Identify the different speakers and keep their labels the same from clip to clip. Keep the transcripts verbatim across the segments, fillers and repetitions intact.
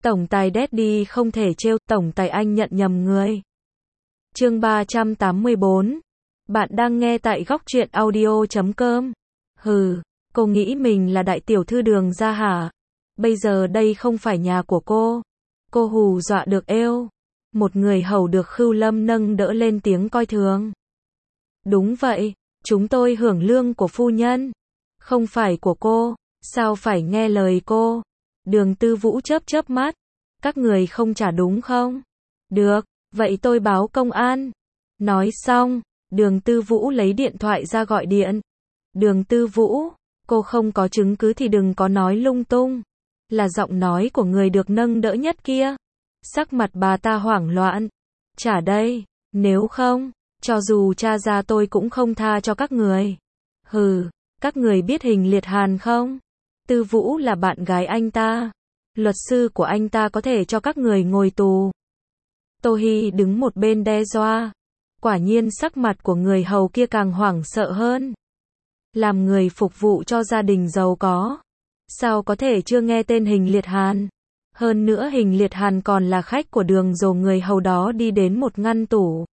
Speaker 1: Tổng tài Daddy không thể trêu, tổng tài anh nhận nhầm người. Chương ba trăm tám mươi bốn. Bạn đang nghe tại góc truyện audio chấm com. Hừ, cô nghĩ mình là đại tiểu thư Đường gia hả? Bây giờ đây không phải nhà của cô. Cô hù dọa được êu. Một người hầu được Khưu Lâm nâng đỡ lên tiếng coi thường. Đúng vậy, chúng tôi hưởng lương của phu nhân. Không phải của cô, sao phải nghe lời cô? Đường Tư Vũ chớp chớp mắt. Các người không trả đúng không? Được, vậy tôi báo công an. Nói xong, Đường Tư Vũ lấy điện thoại ra gọi điện. Đường Tư Vũ, cô không có chứng cứ thì đừng có nói lung tung. Là giọng nói của người được nâng đỡ nhất kia. Sắc mặt bà ta hoảng loạn. Trả đây, nếu không, cho dù tra ra tôi cũng không tha cho các người. Hừ, các người biết Hình Liệt Hàn không? Tư Vũ là bạn gái anh ta. Luật sư của anh ta có thể cho các người ngồi tù. Tô Hi đứng một bên đe dọa. Quả nhiên sắc mặt của người hầu kia càng hoảng sợ hơn. Làm người phục vụ cho gia đình giàu có. Sao có thể chưa nghe tên Hình Liệt Hàn? Hơn nữa Hình Liệt Hàn còn là khách của Đường rồi. Người hầu đó đi đến một ngăn tủ.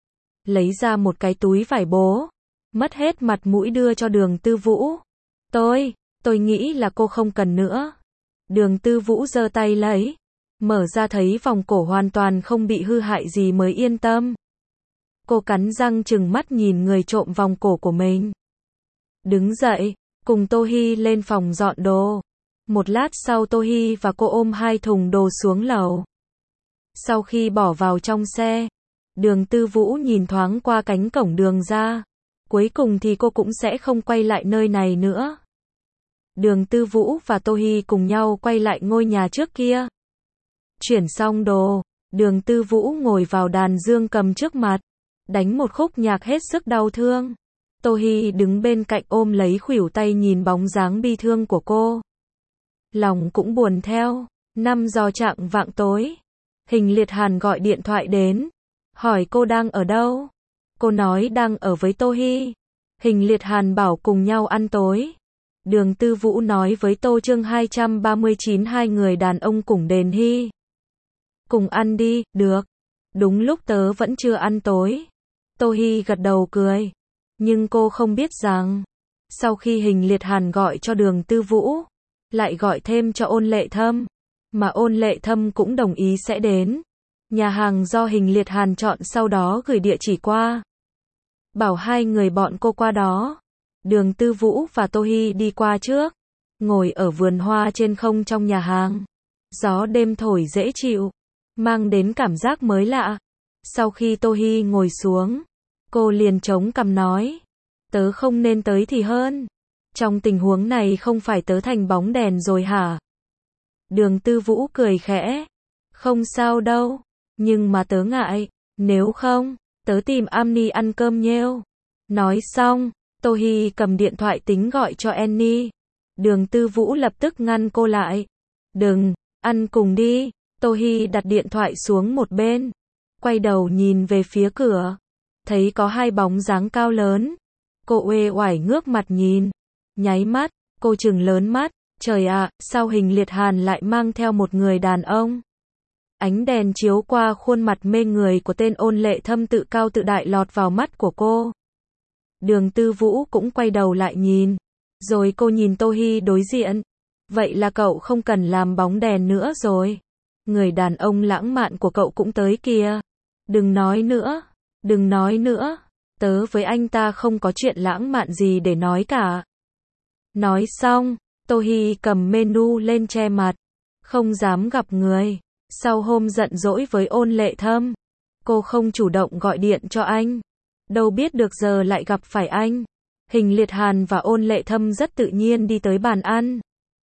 Speaker 1: Lấy ra một cái túi vải bố. Mất hết mặt mũi đưa cho Đường Tư Vũ. Tôi, tôi nghĩ là cô không cần nữa. Đường Tư Vũ giơ tay lấy. Mở ra thấy vòng cổ hoàn toàn không bị hư hại gì mới yên tâm. Cô cắn răng trừng mắt nhìn người trộm vòng cổ của mình. Đứng dậy, cùng Tô Hi lên phòng dọn đồ. Một lát sau Tô Hi và cô ôm hai thùng đồ xuống lầu. Sau khi bỏ vào trong xe, Đường Tư Vũ nhìn thoáng qua cánh cổng Đường ra. Cuối cùng thì cô cũng sẽ không quay lại nơi này nữa. Đường Tư Vũ và Tô Hi cùng nhau quay lại ngôi nhà trước kia. Chuyển xong đồ, Đường Tư Vũ ngồi vào đàn dương cầm trước mặt, đánh một khúc nhạc hết sức đau thương. Tô Hi đứng bên cạnh ôm lấy khuỷu tay nhìn bóng dáng bi thương của cô. Lòng cũng buồn theo. Năm giờ chạng vạng tối, Hình Liệt Hàn gọi điện thoại đến, hỏi cô đang ở đâu. Cô nói đang ở với Tô Hi. Hình Liệt Hàn bảo cùng nhau ăn tối. Đường Tư Vũ nói với Tô chương hai trăm ba mươi chín hai người đàn ông cùng đền Hi. Cùng ăn đi, được. Đúng lúc tớ vẫn chưa ăn tối. Tô Hi gật đầu cười. Nhưng cô không biết rằng, sau khi Hình Liệt Hàn gọi cho Đường Tư Vũ, lại gọi thêm cho Ôn Lệ Thâm, mà Ôn Lệ Thâm cũng đồng ý sẽ đến. Nhà hàng do Hình Liệt Hàn chọn sau đó gửi địa chỉ qua. Bảo hai người bọn cô qua đó. Đường Tư Vũ và Tô Hi đi qua trước, ngồi ở vườn hoa trên không trong nhà hàng. Gió đêm thổi dễ chịu, mang đến cảm giác mới lạ. Sau khi Tô Hi ngồi xuống, cô liền chống cằm nói, tớ không nên tới thì hơn. Trong tình huống này không phải tớ thành bóng đèn rồi hả? Đường Tư Vũ cười khẽ, không sao đâu, nhưng mà tớ ngại, nếu không, tớ tìm Amni ăn cơm nhêu. Nói xong, Tô Hi cầm điện thoại tính gọi cho Annie. Đường Tư Vũ lập tức ngăn cô lại. Đừng, ăn cùng đi. Tô Hi đặt điện thoại xuống một bên, quay đầu nhìn về phía cửa, thấy có hai bóng dáng cao lớn. Cô uể oải ngước mặt nhìn, nháy mắt, cô trừng lớn mắt, trời ạ, sao Hình Liệt Hàn lại mang theo một người đàn ông? Ánh đèn chiếu qua khuôn mặt mê người của tên Ôn Lệ Thâm tự cao tự đại lọt vào mắt của cô. Đường Tư Vũ cũng quay đầu lại nhìn, rồi cô nhìn Tô Hi đối diện. Vậy là cậu không cần làm bóng đèn nữa rồi. Người đàn ông lãng mạn của cậu cũng tới kìa. Đừng nói nữa, đừng nói nữa, tớ với anh ta không có chuyện lãng mạn gì để nói cả. Nói xong, Tô Hi cầm menu lên che mặt, không dám gặp người. Sau hôm giận dỗi với Ôn Lệ Thâm, cô không chủ động gọi điện cho anh. Đâu biết được giờ lại gặp phải anh. Hình Liệt Hàn và Ôn Lệ Thâm rất tự nhiên đi tới bàn ăn.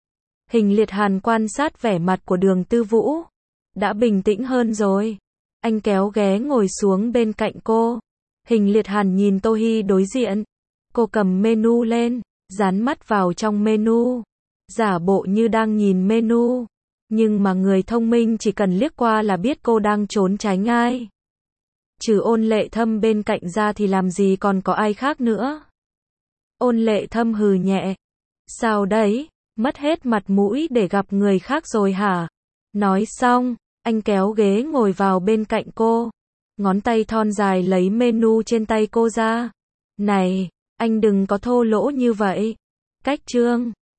Speaker 1: Hình Liệt Hàn quan sát vẻ mặt của Đường Tư Vũ. Đã bình tĩnh hơn rồi. Anh kéo ghế ngồi xuống bên cạnh cô. Hình Liệt Hàn nhìn Tô Hi đối diện. Cô cầm menu lên, dán mắt vào trong menu, giả bộ như đang nhìn menu. Nhưng mà người thông minh chỉ cần liếc qua là biết cô đang trốn tránh ai. Trừ Ôn Lệ Thâm bên cạnh ra thì làm gì còn có ai khác nữa. Ôn Lệ Thâm hừ nhẹ. Sao đấy, mất hết mặt mũi để gặp người khác rồi hả? Nói xong, anh kéo ghế ngồi vào bên cạnh cô. Ngón tay thon dài lấy menu trên tay cô ra. Này, anh đừng có thô lỗ như vậy. Cách chương